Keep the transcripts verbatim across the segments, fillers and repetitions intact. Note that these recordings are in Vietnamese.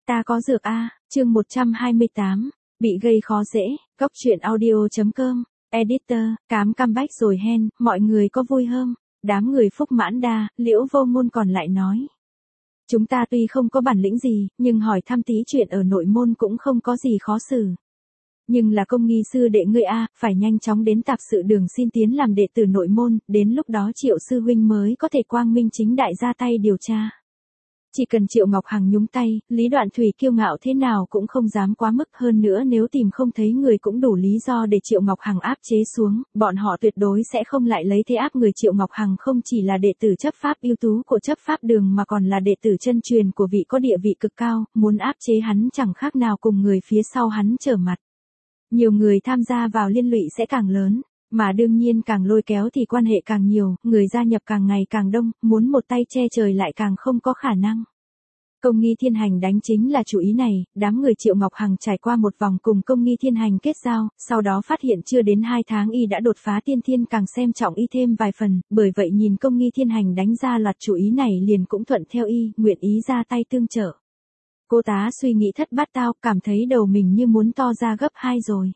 Ta có dược a, chương một trăm hai mươi tám, bị gây khó dễ, góc truyện audio chấm com, editor, cám comeback rồi hen, mọi người có vui không? Đám người Phúc Mãn Đa, Liễu Vô Ngôn còn lại nói. Chúng ta tuy không có bản lĩnh gì, nhưng hỏi thăm tí chuyện ở nội môn cũng không có gì khó xử. Nhưng là công nghi sư đệ ngươi a, phải nhanh chóng đến tạp sự đường xin tiến làm đệ tử nội môn, đến lúc đó Triệu sư huynh mới có thể quang minh chính đại ra tay điều tra. Chỉ cần Triệu Ngọc Hằng nhúng tay, Lý Đoạn Thủy kiêu ngạo thế nào cũng không dám quá mức, hơn nữa nếu tìm không thấy người cũng đủ lý do để Triệu Ngọc Hằng áp chế xuống, bọn họ tuyệt đối sẽ không lại lấy thế áp người. Triệu Ngọc Hằng không chỉ là đệ tử chấp pháp ưu tú của chấp pháp đường mà còn là đệ tử chân truyền của vị có địa vị cực cao, muốn áp chế hắn chẳng khác nào cùng người phía sau hắn trở mặt. Nhiều người tham gia vào liên lụy sẽ càng lớn. Mà đương nhiên càng lôi kéo thì quan hệ càng nhiều, người gia nhập càng ngày càng đông, muốn một tay che trời lại càng không có khả năng. Công nghi thiên hành đánh chính là chủ ý này, đám người Triệu Ngọc Hằng trải qua một vòng cùng công nghi thiên hành kết giao, sau đó phát hiện chưa đến hai tháng y đã đột phá tiên thiên, càng xem trọng y thêm vài phần, bởi vậy nhìn công nghi thiên hành đánh ra loạt chủ ý này liền cũng thuận theo y, nguyện ý ra tay tương trợ. Cô tá suy nghĩ thất bát tao, cảm thấy đầu mình như muốn to ra gấp hai rồi.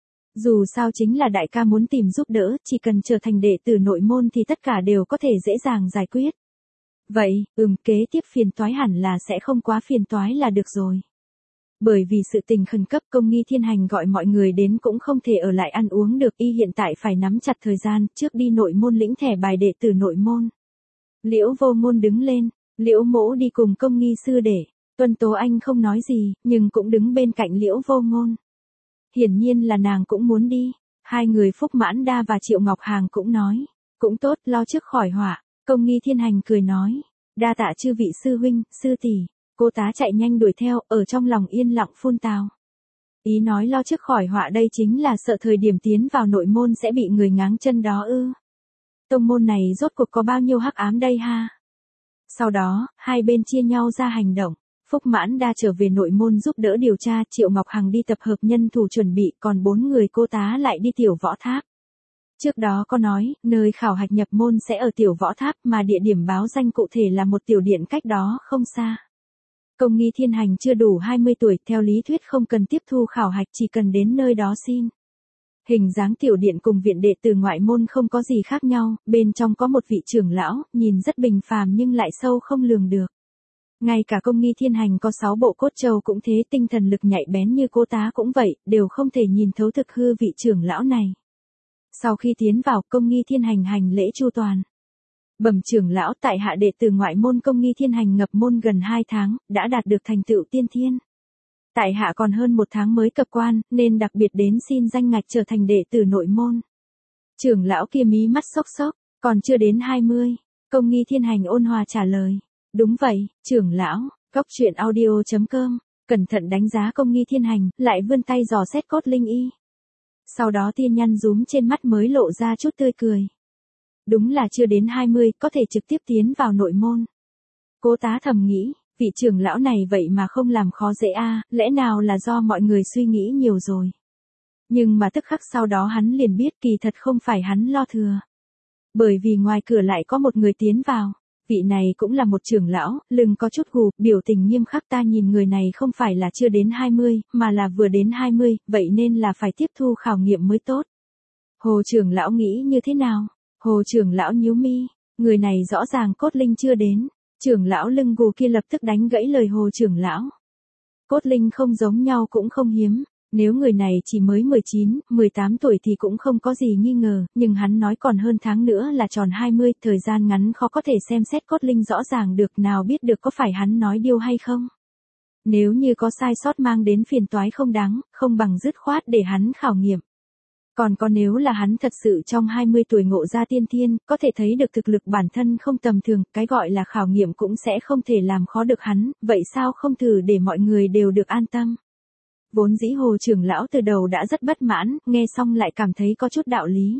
Dù sao chính là đại ca muốn tìm giúp đỡ, chỉ cần trở thành đệ tử nội môn thì tất cả đều có thể dễ dàng giải quyết. Vậy, ừm kế tiếp phiền toái hẳn là sẽ không quá phiền toái là được rồi. Bởi vì sự tình khẩn cấp công nghi thiên hành gọi mọi người đến cũng không thể ở lại ăn uống được, y hiện tại phải nắm chặt thời gian, trước đi nội môn lĩnh thẻ bài đệ tử nội môn. Liễu Vô Ngôn đứng lên, Liễu Mỗ đi cùng công nghi sư đệ, Tuân Tố Anh không nói gì, nhưng cũng đứng bên cạnh Liễu Vô Ngôn. Hiển nhiên là nàng cũng muốn đi, hai người Phúc Mãn Đa và Triệu Ngọc Hằng cũng nói, cũng tốt, lo trước khỏi họa. Công nghi thiên hành cười nói, đa tạ chư vị sư huynh, sư tỷ. Cô tá chạy nhanh đuổi theo, ở trong lòng yên lặng phun tào. Ý nói lo trước khỏi họa đây chính là sợ thời điểm tiến vào nội môn sẽ bị người ngáng chân đó ư. Tông môn này rốt cuộc có bao nhiêu hắc ám đây ha. Sau đó, hai bên chia nhau ra hành động. Phúc Mãn Đa trở về nội môn giúp đỡ điều tra, Triệu Ngọc Hằng đi tập hợp nhân thủ chuẩn bị, còn bốn người cô tá lại đi tiểu võ tháp. Trước đó có nói, nơi khảo hạch nhập môn sẽ ở tiểu võ tháp mà địa điểm báo danh cụ thể là một tiểu điện cách đó không xa. Công nghi thiên hành chưa đủ hai mươi tuổi, theo lý thuyết không cần tiếp thu khảo hạch, chỉ cần đến nơi đó xin. Hình dáng tiểu điện cùng viện đệ tử ngoại môn không có gì khác nhau, bên trong có một vị trưởng lão, nhìn rất bình phàm nhưng lại sâu không lường được. Ngay cả công nghi thiên hành có sáu bộ cốt trầu cũng thế, tinh thần lực nhạy bén như cô tá cũng vậy, đều không thể nhìn thấu thực hư vị trưởng lão này. Sau khi tiến vào, công nghi thiên hành hành lễ chu toàn. Bẩm trưởng lão, tại hạ đệ tử ngoại môn công nghi thiên hành ngập môn gần hai tháng, đã đạt được thành tựu tiên thiên. Tại hạ còn hơn một tháng mới cập quan, nên đặc biệt đến xin danh ngạch trở thành đệ tử nội môn. Trưởng lão kia mí mắt sốc sốc, còn chưa đến hai mươi. Công nghi thiên hành ôn hòa trả lời. Đúng vậy, trưởng lão, góc truyện audio chấm com, cẩn thận đánh giá công nghi thiên hành, lại vươn tay dò xét cốt linh y. Sau đó tiên nhăn rúm trên mắt mới lộ ra chút tươi cười. Đúng là chưa đến hai mươi, có thể trực tiếp tiến vào nội môn. Cố tá thầm nghĩ, vị trưởng lão này vậy mà không làm khó dễ a, lẽ nào là do mọi người suy nghĩ nhiều rồi. Nhưng mà tức khắc sau đó hắn liền biết kỳ thật không phải hắn lo thừa. Bởi vì ngoài cửa lại có một người tiến vào. Vị này cũng là một trưởng lão, lưng có chút gù, biểu tình nghiêm khắc, ta nhìn người này không phải là chưa đến hai mươi, mà là vừa đến hai mươi, vậy nên là phải tiếp thu khảo nghiệm mới tốt. Hồ trưởng lão nghĩ như thế nào? Hồ trưởng lão nhíu mi, người này rõ ràng cốt linh chưa đến. Trưởng lão lưng gù kia lập tức đánh gãy lời hồ trưởng lão. Cốt linh không giống nhau cũng không hiếm. Nếu người này chỉ mới mười chín, mười tám tuổi thì cũng không có gì nghi ngờ, nhưng hắn nói còn hơn tháng nữa là tròn hai mươi, thời gian ngắn khó có thể xem xét cốt linh rõ ràng được, nào biết được có phải hắn nói điêu hay không. Nếu như có sai sót mang đến phiền toái không đáng, không bằng dứt khoát để hắn khảo nghiệm. Còn có nếu là hắn thật sự trong hai mươi tuổi ngộ ra tiên thiên, có thể thấy được thực lực bản thân không tầm thường, cái gọi là khảo nghiệm cũng sẽ không thể làm khó được hắn, vậy sao không thử để mọi người đều được an tâm. Vốn dĩ hồ trưởng lão từ đầu đã rất bất mãn, nghe xong lại cảm thấy có chút đạo lý.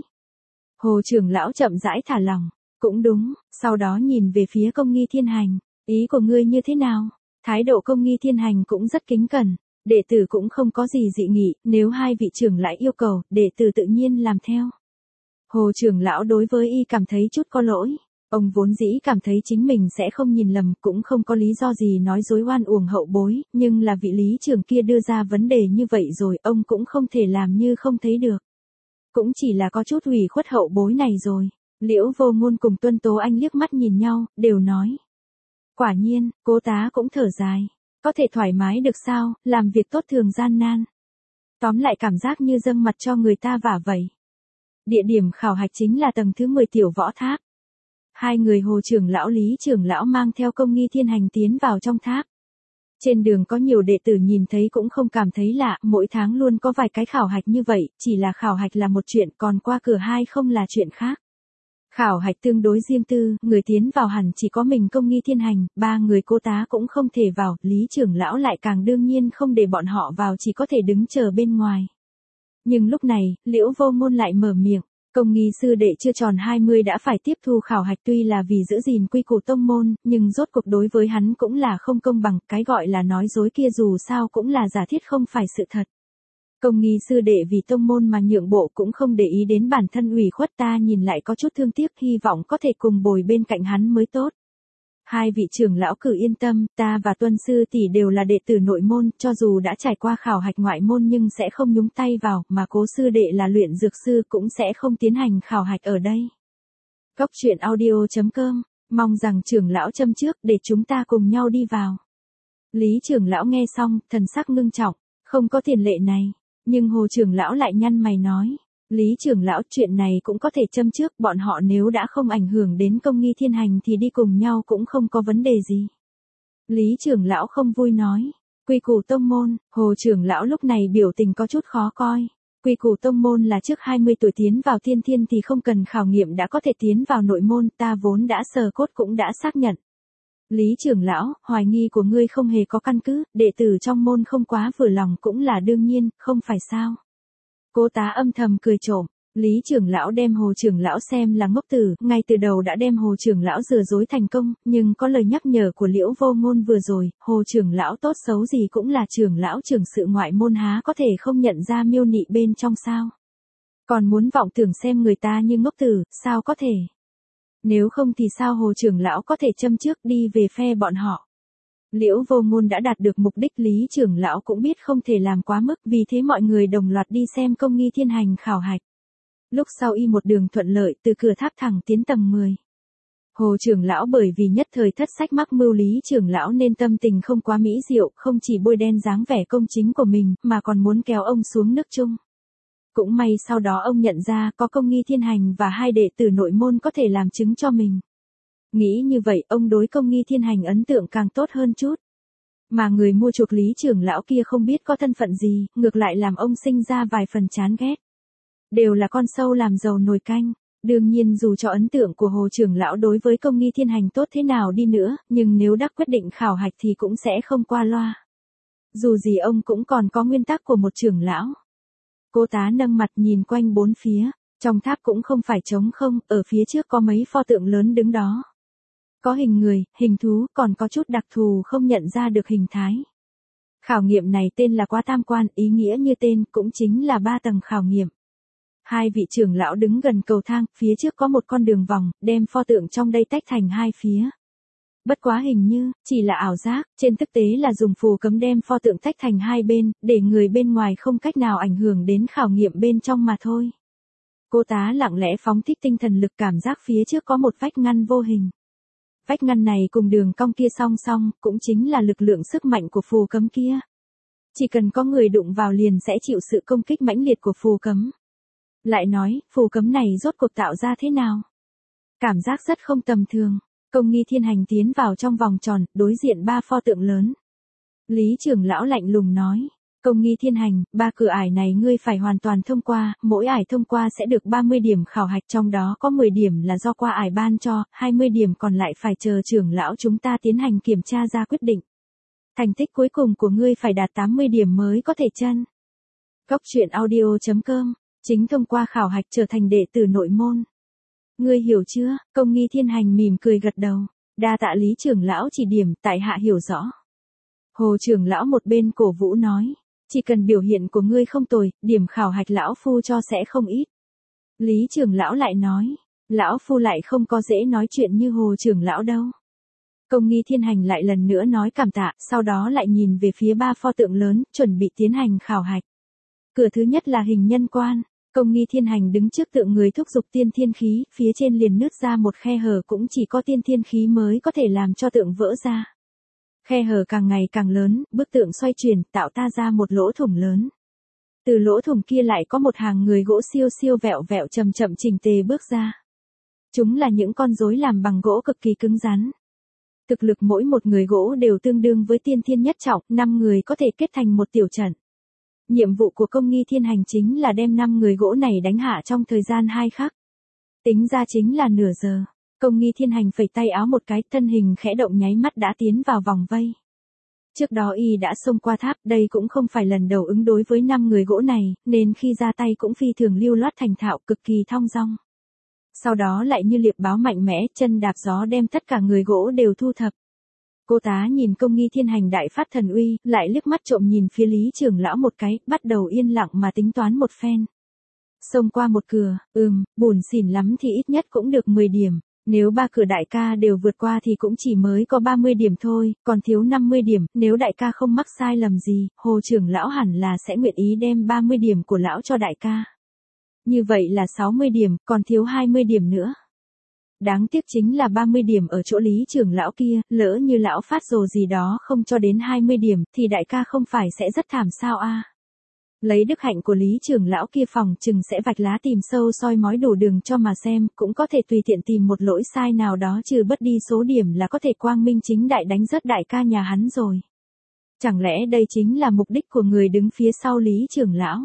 Hồ trưởng lão chậm rãi thả lòng, cũng đúng, sau đó nhìn về phía công nghi thiên hành, ý của ngươi như thế nào? Thái độ công nghi thiên hành cũng rất kính cẩn, đệ tử cũng không có gì dị nghị, nếu hai vị trưởng lại yêu cầu, đệ tử tự nhiên làm theo. Hồ trưởng lão đối với y cảm thấy chút có lỗi, Ông vốn dĩ cảm thấy chính mình sẽ không nhìn lầm, cũng không có lý do gì nói dối oan uổng hậu bối, nhưng là vị lý trưởng kia đưa ra vấn đề như vậy rồi, ông cũng không thể làm như không thấy được. Cũng chỉ là có chút ủy khuất hậu bối này rồi. Liễu Vô Ngôn cùng Tuân Tố Anh liếc mắt nhìn nhau, đều nói. Quả nhiên, Cố tá cũng thở dài. Có thể thoải mái được sao, làm việc tốt thường gian nan. Tóm lại cảm giác như dâng mặt cho người ta vả vậy. Địa điểm khảo hạch chính là tầng thứ mười tiểu võ tháp. Hai người Hồ trưởng lão Lý trưởng lão mang theo Công Nghi Thiên Hành tiến vào trong tháp. Trên đường có nhiều đệ tử nhìn thấy cũng không cảm thấy lạ, mỗi tháng luôn có vài cái khảo hạch như vậy, chỉ là khảo hạch là một chuyện, còn qua cửa hai không là chuyện khác. Khảo hạch tương đối riêng tư, người tiến vào hẳn chỉ có mình Công Nghi Thiên Hành, ba người Cố tá cũng không thể vào, Lý trưởng lão lại càng đương nhiên không để bọn họ vào, chỉ có thể đứng chờ bên ngoài. Nhưng lúc này, Liễu Vô Ngôn lại mở miệng. Công nghi sư đệ chưa tròn hai mươi đã phải tiếp thu khảo hạch, tuy là vì giữ gìn quy củ tông môn, nhưng rốt cuộc đối với hắn cũng là không công bằng, cái gọi là nói dối kia dù sao cũng là giả thiết không phải sự thật. Công nghi sư đệ vì tông môn mà nhượng bộ cũng không để ý đến bản thân ủy khuất, ta nhìn lại có chút thương tiếc, hy vọng có thể cùng bồi bên cạnh hắn mới tốt. Hai vị trưởng lão cử yên tâm, ta và Tuân sư tỷ đều là đệ tử nội môn, cho dù đã trải qua khảo hạch ngoại môn nhưng sẽ không nhúng tay vào, mà Cố sư đệ là luyện dược sư cũng sẽ không tiến hành khảo hạch ở đây. Góc truyện audio chấm com, mong rằng trưởng lão châm trước để chúng ta cùng nhau đi vào. Lý trưởng lão nghe xong, thần sắc ngưng trọng, không có tiền lệ này, nhưng Hồ trưởng lão lại nhăn mày nói. Lý trưởng lão, chuyện này cũng có thể châm trước, bọn họ nếu đã không ảnh hưởng đến Công Nghi Thiên Hành thì đi cùng nhau cũng không có vấn đề gì. Lý trưởng lão không vui nói. Quy củ tông môn, Hồ trưởng lão lúc này biểu tình có chút khó coi. Quy củ tông môn là trước hai mươi tuổi tiến vào thiên thiên thì không cần khảo nghiệm đã có thể tiến vào nội môn, ta vốn đã sờ cốt cũng đã xác nhận. Lý trưởng lão, hoài nghi của ngươi không hề có căn cứ, đệ tử trong môn không quá vừa lòng cũng là đương nhiên, không phải sao. Cố tá âm thầm cười trộm, Lý trưởng lão đem Hồ trưởng lão xem là ngốc tử, ngay từ đầu đã đem Hồ trưởng lão lừa dối thành công, nhưng có lời nhắc nhở của Liễu Vô Ngôn vừa rồi, Hồ trưởng lão tốt xấu gì cũng là trưởng lão trưởng sự ngoại môn, há có thể không nhận ra miêu nị bên trong sao? Còn muốn vọng tưởng xem người ta như ngốc tử, sao có thể? Nếu không thì sao Hồ trưởng lão có thể châm trước đi về phe bọn họ? Liễu Vô Ngôn đã đạt được mục đích, Lý trưởng lão cũng biết không thể làm quá mức, vì thế mọi người đồng loạt đi xem Công Nghi Thiên Hành khảo hạch. Lúc sau y một đường thuận lợi từ cửa tháp thẳng tiến tầng mười. Hồ trưởng lão bởi vì nhất thời thất sách mắc mưu, Lý trưởng lão nên tâm tình không quá mỹ diệu, không chỉ bôi đen dáng vẻ công chính của mình, mà còn muốn kéo ông xuống nước chung. Cũng may sau đó ông nhận ra có Công Nghi Thiên Hành và hai đệ tử nội môn có thể làm chứng cho mình. Nghĩ như vậy, ông đối Công Nghi Thiên Hành ấn tượng càng tốt hơn chút. Mà người mua chuộc Lý trưởng lão kia không biết có thân phận gì, ngược lại làm ông sinh ra vài phần chán ghét. Đều là con sâu làm dầu nồi canh. Đương nhiên dù cho ấn tượng của Hồ trưởng lão đối với Công Nghi Thiên Hành tốt thế nào đi nữa, nhưng nếu đã quyết định khảo hạch thì cũng sẽ không qua loa. Dù gì ông cũng còn có nguyên tắc của một trưởng lão. Cố tá nâng mặt nhìn quanh bốn phía, trong tháp cũng không phải trống không, ở phía trước có mấy pho tượng lớn đứng đó. Có hình người, hình thú, còn có chút đặc thù không nhận ra được hình thái. Khảo nghiệm này tên là Quá Tam Quan, ý nghĩa như tên, cũng chính là ba tầng khảo nghiệm. Hai vị trưởng lão đứng gần cầu thang, phía trước có một con đường vòng, đem pho tượng trong đây tách thành hai phía. Bất quá hình như, chỉ là ảo giác, trên thực tế là dùng phù cấm đem pho tượng tách thành hai bên, để người bên ngoài không cách nào ảnh hưởng đến khảo nghiệm bên trong mà thôi. Cô tá lặng lẽ phóng thích tinh thần lực, cảm giác phía trước có một vách ngăn vô hình. Vách ngăn này cùng đường cong kia song song, cũng chính là lực lượng sức mạnh của phù cấm kia. Chỉ cần có người đụng vào liền sẽ chịu sự công kích mãnh liệt của phù cấm. Lại nói, phù cấm này rốt cuộc tạo ra thế nào? Cảm giác rất không tầm thường. Công Nghi Thiên Hành tiến vào trong vòng tròn, đối diện ba pho tượng lớn. Lý trưởng lão lạnh lùng nói, Công Nghi Thiên Hành, ba cửa ải này ngươi phải hoàn toàn thông qua, mỗi ải thông qua sẽ được ba mươi điểm khảo hạch, trong đó có mười điểm là do qua ải ban cho, hai mươi điểm còn lại phải chờ trưởng lão chúng ta tiến hành kiểm tra ra quyết định. Thành tích cuối cùng của ngươi phải đạt tám mươi điểm mới có thể chân. Góc truyện audio chấm com, chính thông qua khảo hạch trở thành đệ tử nội môn. Ngươi hiểu chưa? Công Nghi Thiên Hành mỉm cười gật đầu. Đa tạ Lý trưởng lão chỉ điểm, tại hạ hiểu rõ. Hồ trưởng lão một bên cổ vũ nói, chỉ cần biểu hiện của ngươi không tồi, điểm khảo hạch lão phu cho sẽ không ít. Lý trưởng lão lại nói, lão phu lại không có dễ nói chuyện như Hồ trưởng lão đâu. Công nghi thiên hành lại lần nữa nói cảm tạ, sau đó lại nhìn về phía ba pho tượng lớn, chuẩn bị tiến hành khảo hạch. Cửa thứ nhất là hình nhân quan, công nghi thiên hành đứng trước tượng người thúc giục tiên thiên khí, phía trên liền nứt ra một khe hở, cũng chỉ có tiên thiên khí mới có thể làm cho tượng vỡ ra. Khe hở càng ngày càng lớn, bức tượng xoay chuyển, tạo ta ra một lỗ thủng lớn. Từ lỗ thủng kia lại có một hàng người gỗ siêu siêu vẹo vẹo chậm chậm chỉnh tề bước ra. Chúng là những con rối làm bằng gỗ cực kỳ cứng rắn. Thực lực mỗi một người gỗ đều tương đương với tiên thiên nhất trọng, năm người có thể kết thành một tiểu trận. Nhiệm vụ của công nghi thiên hành chính là đem năm người gỗ này đánh hạ trong thời gian hai khắc. Tính ra chính là nửa giờ. Công nghi thiên hành phẩy tay áo một cái, thân hình khẽ động nháy mắt đã tiến vào vòng vây. Trước đó y đã xông qua tháp, đây cũng không phải lần đầu ứng đối với năm người gỗ này, nên khi ra tay cũng phi thường lưu loát thành thạo, cực kỳ thong dong. Sau đó lại như liệp báo mạnh mẽ, chân đạp gió đem tất cả người gỗ đều thu thập. Cô tá nhìn công nghi thiên hành đại phát thần uy, lại liếc mắt trộm nhìn phía Lý trưởng lão một cái, bắt đầu yên lặng mà tính toán một phen. Xông qua một cửa, ừm, buồn xỉn lắm thì ít nhất cũng được mười điểm. Nếu ba cửa đại ca đều vượt qua thì cũng chỉ mới có ba mươi điểm thôi, còn thiếu năm mươi điểm, nếu đại ca không mắc sai lầm gì, Hồ trưởng lão hẳn là sẽ nguyện ý đem ba mươi điểm của lão cho đại ca. Như vậy là sáu mươi điểm, còn thiếu hai mươi điểm nữa. Đáng tiếc chính là ba mươi điểm ở chỗ Lý trưởng lão kia, lỡ như lão phát rồ gì đó không cho đến hai mươi điểm, thì đại ca không phải sẽ rất thảm sao a? Lấy đức hạnh của Lý trưởng lão kia phòng chừng sẽ vạch lá tìm sâu soi mói đủ đường cho mà xem, cũng có thể tùy tiện tìm một lỗi sai nào đó trừ bất đi số điểm là có thể quang minh chính đại đánh rớt đại ca nhà hắn rồi. Chẳng lẽ đây chính là mục đích của người đứng phía sau Lý trưởng lão?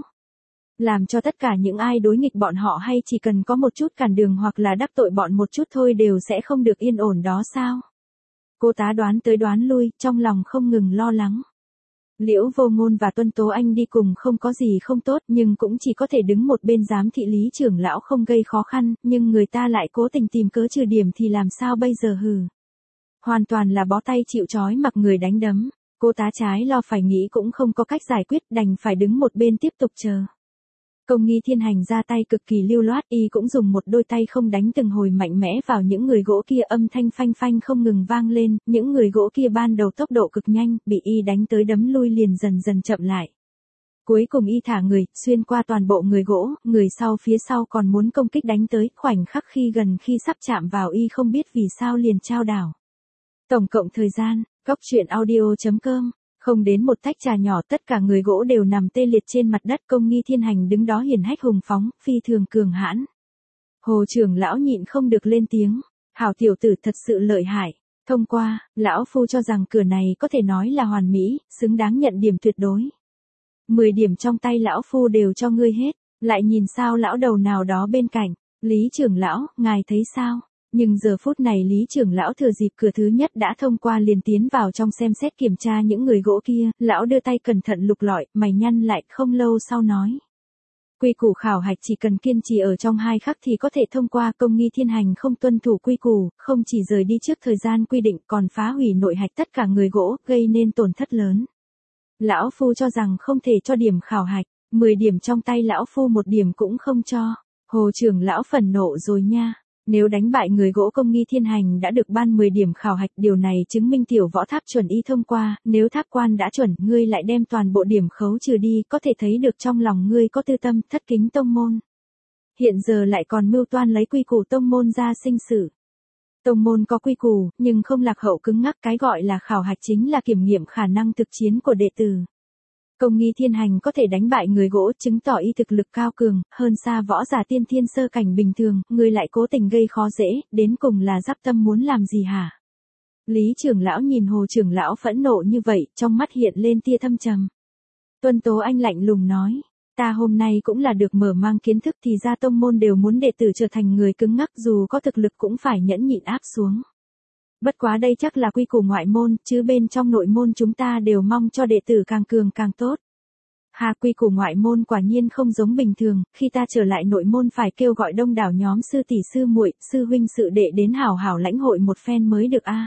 Làm cho tất cả những ai đối nghịch bọn họ hay chỉ cần có một chút cản đường hoặc là đắc tội bọn một chút thôi đều sẽ không được yên ổn đó sao? Cô tá đoán tới đoán lui, trong lòng không ngừng lo lắng. Liễu Vô Ngôn và Tuân Tố Anh đi cùng không có gì không tốt, nhưng cũng chỉ có thể đứng một bên giám thị Lý trưởng lão không gây khó khăn, nhưng người ta lại cố tình tìm cớ trừ điểm thì làm sao bây giờ hừ. Hoàn toàn là bó tay chịu trói mặc người đánh đấm, cô tá trái lo phải nghĩ cũng không có cách giải quyết, đành phải đứng một bên tiếp tục chờ. Công nghi thiên hành ra tay cực kỳ lưu loát, y cũng dùng một đôi tay không đánh từng hồi mạnh mẽ vào những người gỗ kia, âm thanh phanh phanh không ngừng vang lên, những người gỗ kia ban đầu tốc độ cực nhanh, bị y đánh tới đấm lui liền dần dần chậm lại. Cuối cùng y thả người, xuyên qua toàn bộ người gỗ, người sau phía sau còn muốn công kích đánh tới, khoảnh khắc khi gần khi sắp chạm vào y không biết vì sao liền trao đảo. Tổng cộng thời gian, góc truyện audio chấm com. Không đến một tách trà nhỏ, tất cả người gỗ đều nằm tê liệt trên mặt đất, công nghi thiên hành đứng đó hiển hách hùng phóng, phi thường cường hãn. Hồ trưởng lão nhịn không được lên tiếng, hảo tiểu tử thật sự lợi hại. Thông qua, lão phu cho rằng cửa này có thể nói là hoàn mỹ, xứng đáng nhận điểm tuyệt đối. mười điểm trong tay lão phu đều cho ngươi hết, lại nhìn sao lão đầu nào đó bên cạnh, Lý trưởng lão, ngài thấy sao? Nhưng giờ phút này Lý trưởng lão thừa dịp cửa thứ nhất đã thông qua liền tiến vào trong xem xét kiểm tra những người gỗ kia, lão đưa tay cẩn thận lục lọi, mày nhăn lại, không lâu sau nói. Quy củ khảo hạch chỉ cần kiên trì ở trong hai khắc thì có thể thông qua, công nghi thiên hành không tuân thủ quy củ, không chỉ rời đi trước thời gian quy định còn phá hủy nội hạch tất cả người gỗ, gây nên tổn thất lớn. Lão phu cho rằng không thể cho điểm khảo hạch, mười điểm trong tay lão phu một điểm cũng không cho. Hồ trưởng lão phẫn nộ rồi nha. Nếu đánh bại người gỗ công nghi thiên hành đã được ban mười điểm khảo hạch, điều này chứng minh tiểu võ tháp chuẩn y thông qua, nếu tháp quan đã chuẩn, ngươi lại đem toàn bộ điểm khấu trừ đi, có thể thấy được trong lòng ngươi có tư tâm, thất kính tông môn. Hiện giờ lại còn mưu toan lấy quy củ tông môn ra sinh sự. Tông môn có quy củ, nhưng không lạc hậu cứng ngắc, cái gọi là khảo hạch chính là kiểm nghiệm khả năng thực chiến của đệ tử. Công nghi thiên hành có thể đánh bại người gỗ, chứng tỏ y thực lực cao cường, hơn xa võ giả tiên thiên sơ cảnh bình thường, người lại cố tình gây khó dễ, đến cùng là dắp tâm muốn làm gì hả? Lý trưởng lão nhìn Hồ trưởng lão phẫn nộ như vậy, trong mắt hiện lên tia thâm trầm. Tuân Tố Anh lạnh lùng nói, ta hôm nay cũng là được mở mang kiến thức, thì ra tông môn đều muốn đệ tử trở thành người cứng ngắc, dù có thực lực cũng phải nhẫn nhịn áp xuống. Bất quá đây chắc là quy củ ngoại môn, chứ bên trong nội môn chúng ta đều mong cho đệ tử càng cường càng tốt. Hà, quy củ ngoại môn quả nhiên không giống bình thường, khi ta trở lại nội môn phải kêu gọi đông đảo nhóm sư tỷ sư muội, sư huynh sự đệ đến hảo hảo lãnh hội một phen mới được a.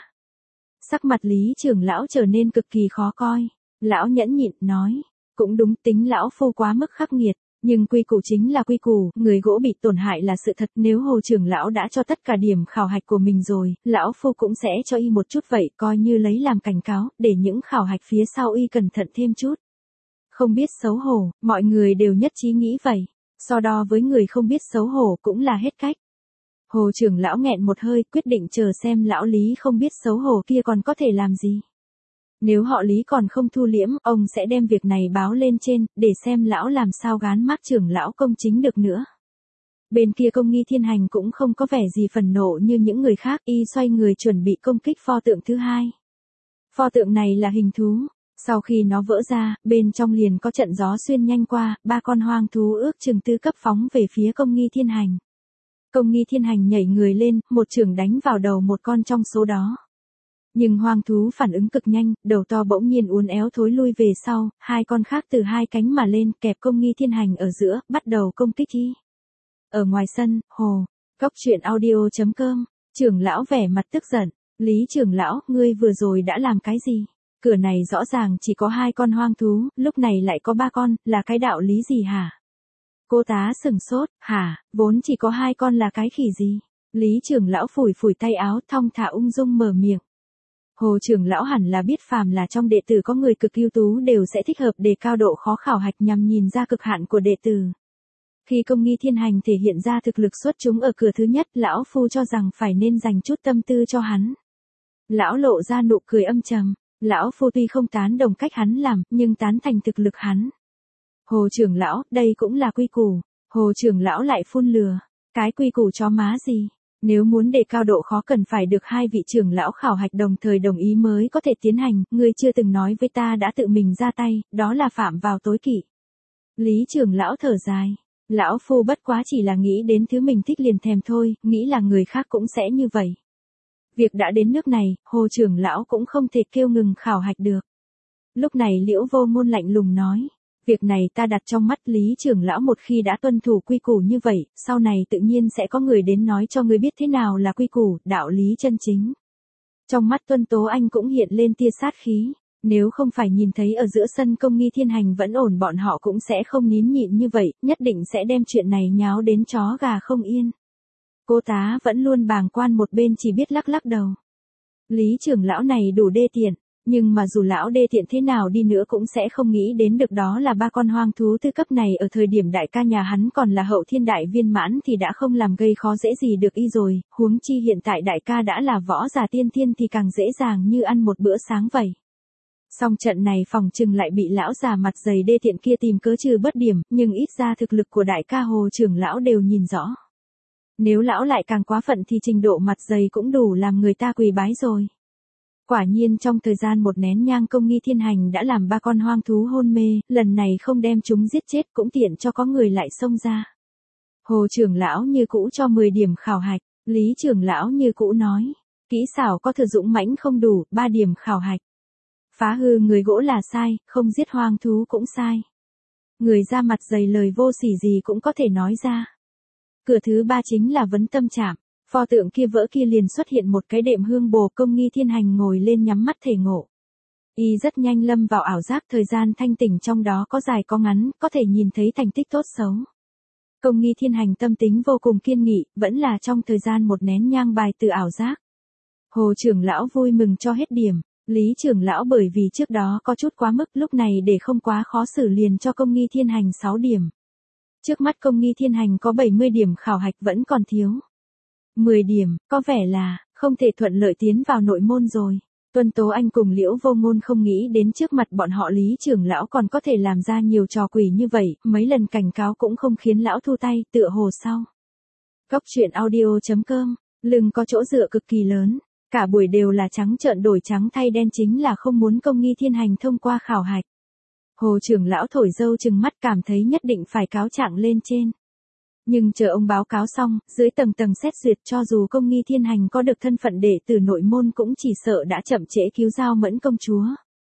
Sắc mặt Lý trưởng lão trở nên cực kỳ khó coi, lão nhẫn nhịn nói, cũng đúng, tính lão phu quá mức khắc nghiệt, Nhưng quy củ chính là quy củ, người gỗ bị tổn hại là sự thật, nếu Hồ trưởng lão đã cho tất cả điểm khảo hạch của mình rồi, lão phu cũng sẽ cho y một chút vậy, coi như lấy làm cảnh cáo, để những khảo hạch phía sau y cẩn thận thêm chút. Không biết xấu hổ, mọi người đều nhất trí nghĩ vậy, so đo với người không biết xấu hổ cũng là hết cách. Hồ trưởng lão nghẹn một hơi, quyết định chờ xem lão Lý không biết xấu hổ kia còn có thể làm gì. Nếu họ Lý còn không thu liễm, ông sẽ đem việc này báo lên trên, để xem lão làm sao gán mác trưởng lão công chính được nữa. Bên kia Công Nghi Thiên Hành cũng không có vẻ gì phần nộ như những người khác, y xoay người chuẩn bị công kích pho tượng thứ hai. Pho tượng này là hình thú, sau khi nó vỡ ra, bên trong liền có trận gió xuyên nhanh qua, ba con hoang thú ước chừng tư cấp phóng về phía Công Nghi Thiên Hành. Công Nghi Thiên Hành nhảy người lên, một chưởng đánh vào đầu một con trong số đó. Nhưng hoang thú phản ứng cực nhanh, đầu to bỗng nhiên uốn éo thối lui về sau, hai con khác từ hai cánh mà lên, kẹp Công Nghi Thiên Hành ở giữa, bắt đầu công kích y. Ở ngoài sân, Hồ, Cốc Truyện Audio chấm com, trưởng lão vẻ mặt tức giận, Lý trưởng lão, ngươi vừa rồi đã làm cái gì? Cửa này rõ ràng chỉ có hai con hoang thú, lúc này lại có ba con, là cái đạo lý gì hả? Cô tá sừng sốt, hả, vốn chỉ có hai con là cái khỉ gì? Lý trưởng lão phủi phủi tay áo, thong thả ung dung mở miệng. Hồ trưởng lão hẳn là biết phàm là trong đệ tử có người cực ưu tú đều sẽ thích hợp đề cao độ khó khảo hạch nhằm nhìn ra cực hạn của đệ tử. Khi Công Nghi Thiên Hành thể hiện ra thực lực xuất chúng ở cửa thứ nhất, lão phu cho rằng phải nên dành chút tâm tư cho hắn. Lão lộ ra nụ cười âm trầm, lão phu tuy không tán đồng cách hắn làm, nhưng tán thành thực lực hắn. Hồ trưởng lão, đây cũng là quy củ. Hồ trưởng lão lại phun lừa, cái quy củ chó má gì? Nếu muốn đề cao độ khó cần phải được hai vị trưởng lão khảo hạch đồng thời đồng ý mới có thể tiến hành, ngươi chưa từng nói với ta đã tự mình ra tay, đó là phạm vào tối kỵ. Lý trưởng lão thở dài, lão phu bất quá chỉ là nghĩ đến thứ mình thích liền thèm thôi, nghĩ là người khác cũng sẽ như vậy. Việc đã đến nước này, Hồ trưởng lão cũng không thể kêu ngừng khảo hạch được. Lúc này Liễu Vô Ngôn lạnh lùng nói. Việc này ta đặt trong mắt Lý trưởng lão, một khi đã tuân thủ quy củ như vậy, sau này tự nhiên sẽ có người đến nói cho ngươi biết thế nào là quy củ, đạo lý chân chính. Trong mắt Tuân Tố Anh cũng hiện lên tia sát khí, nếu không phải nhìn thấy ở giữa sân Công Nghi Thiên Hành vẫn ổn, bọn họ cũng sẽ không nín nhịn như vậy, nhất định sẽ đem chuyện này nháo đến chó gà không yên. Cô tá vẫn luôn bàng quan một bên chỉ biết lắc lắc đầu. Lý trưởng lão này đủ đê tiện. Nhưng mà dù lão đê tiện thế nào đi nữa cũng sẽ không nghĩ đến được đó là ba con hoang thú tư cấp này ở thời điểm đại ca nhà hắn còn là hậu thiên đại viên mãn thì đã không làm gây khó dễ gì được y rồi, huống chi hiện tại đại ca đã là võ giả tiên thiên thì càng dễ dàng như ăn một bữa sáng vậy. Song trận này phòng chừng lại bị lão già mặt dày đê tiện kia tìm cớ trừ bớt điểm, nhưng ít ra thực lực của đại ca Hồ trưởng lão đều nhìn rõ. Nếu lão lại càng quá phận thì trình độ mặt dày cũng đủ làm người ta quỳ bái rồi. Quả nhiên trong thời gian một nén nhang Công Nghi Thiên Hành đã làm ba con hoang thú hôn mê, lần này không đem chúng giết chết cũng tiện cho có người lại xông ra. Hồ trưởng lão như cũ cho mười điểm khảo hạch, Lý trưởng lão như cũ nói, kỹ xảo có thừa dũng mãnh không đủ, ba điểm khảo hạch. Phá hư người gỗ là sai, không giết hoang thú cũng sai. Người ra mặt dày lời vô sỉ gì cũng có thể nói ra. Cửa thứ ba chính là vấn tâm trạm. Pho tượng kia vỡ kia liền xuất hiện một cái đệm hương bồ, Công Nghi Thiên Hành ngồi lên nhắm mắt thể ngộ. Y rất nhanh lâm vào ảo giác, thời gian thanh tỉnh trong đó có dài có ngắn, có thể nhìn thấy thành tích tốt xấu. Công Nghi Thiên Hành tâm tính vô cùng kiên nghị, vẫn là trong thời gian một nén nhang bài từ ảo giác. Hồ trưởng lão vui mừng cho hết điểm, Lý trưởng lão bởi vì trước đó có chút quá mức, lúc này để không quá khó xử liền cho Công Nghi Thiên Hành sáu điểm. Trước mắt Công Nghi Thiên Hành có bảy mươi điểm khảo hạch vẫn còn thiếu. mười điểm, có vẻ là, không thể thuận lợi tiến vào nội môn rồi. Tuân Tố Anh cùng Liễu Vô Ngôn không nghĩ đến trước mặt bọn họ Lý trưởng lão còn có thể làm ra nhiều trò quỷ như vậy, mấy lần cảnh cáo cũng không khiến lão thu tay, tựa hồ sau. Cốc Truyện Audio chấm com, lưng có chỗ dựa cực kỳ lớn, cả buổi đều là trắng trợn đổi trắng thay đen, chính là không muốn Công Nghi Thiên Hành thông qua khảo hạch. Hồ trưởng lão thổi dâu chừng mắt, cảm thấy nhất định phải cáo trạng lên trên. Nhưng chờ ông báo cáo xong, dưới tầng tầng xét duyệt, cho dù Công Nghi Thiên Hành có được thân phận đệ tử nội môn cũng chỉ sợ đã chậm trễ cứu Giao Mẫn công chúa.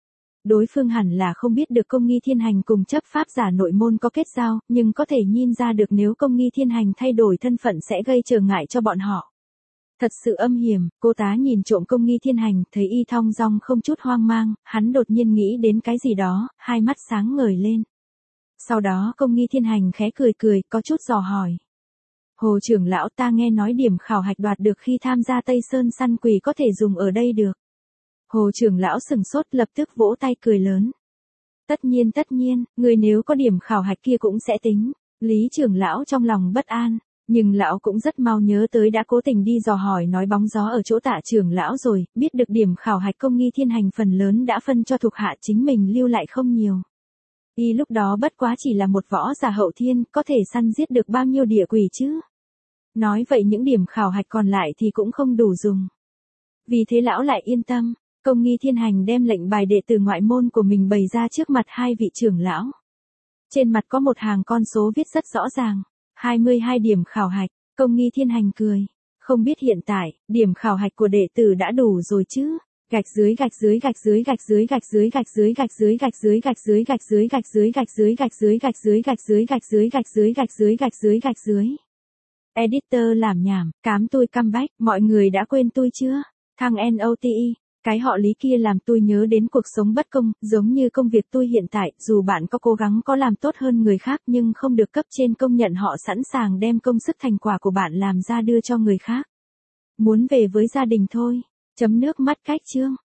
Đối phương hẳn là không biết được Công Nghi Thiên Hành cùng chấp pháp giả nội môn có kết giao, nhưng có thể nhìn ra được nếu Công Nghi Thiên Hành thay đổi thân phận sẽ gây trở ngại cho bọn họ. Thật sự âm hiểm, cô tá nhìn trộm Công Nghi Thiên Hành, thấy y thong dong không chút hoang mang, hắn đột nhiên nghĩ đến cái gì đó, hai mắt sáng ngời lên. Sau đó Công Nghi Thiên Hành khẽ cười cười, có chút dò hỏi. Hồ trưởng lão, ta nghe nói điểm khảo hạch đoạt được khi tham gia Tây Sơn săn quỷ có thể dùng ở đây được. Hồ trưởng lão sừng sốt, lập tức vỗ tay cười lớn. Tất nhiên tất nhiên, người nếu có điểm khảo hạch kia cũng sẽ tính. Lý trưởng lão trong lòng bất an, nhưng lão cũng rất mau nhớ tới đã cố tình đi dò hỏi nói bóng gió ở chỗ Tạ trưởng lão rồi, biết được điểm khảo hạch Công Nghi Thiên Hành phần lớn đã phân cho thuộc hạ, chính mình lưu lại không nhiều. Y lúc đó bất quá chỉ là một võ giả hậu thiên, có thể săn giết được bao nhiêu địa quỷ chứ? Nói vậy những điểm khảo hạch còn lại thì cũng không đủ dùng. Vì thế lão lại yên tâm, Công Nghi Thiên Hành đem lệnh bài đệ tử ngoại môn của mình bày ra trước mặt hai vị trưởng lão. Trên mặt có một hàng con số viết rất rõ ràng, hai mươi hai điểm khảo hạch. Công Nghi Thiên Hành cười, không biết hiện tại, điểm khảo hạch của đệ tử đã đủ rồi chứ? Gạch dưới gạch dưới gạch dưới gạch dưới gạch dưới gạch dưới gạch dưới gạch dưới gạch dưới gạch dưới gạch dưới gạch dưới gạch dưới gạch dưới gạch dưới gạch dưới gạch dưới gạch dưới gạch dưới gạch dưới. Editor làm nhảm, cám tôi comeback, mọi người đã quên tôi chưa? Thằng en o tê e, cái họ Lý kia làm tôi nhớ đến cuộc sống bất công, giống như công việc tôi hiện tại, dù bạn có cố gắng có làm tốt hơn người khác nhưng không được cấp trên công nhận, họ sẵn sàng đem công sức thành quả của bạn làm ra đưa cho người khác. Muốn về với gia đình thôi. Chấm nước mắt cách chương.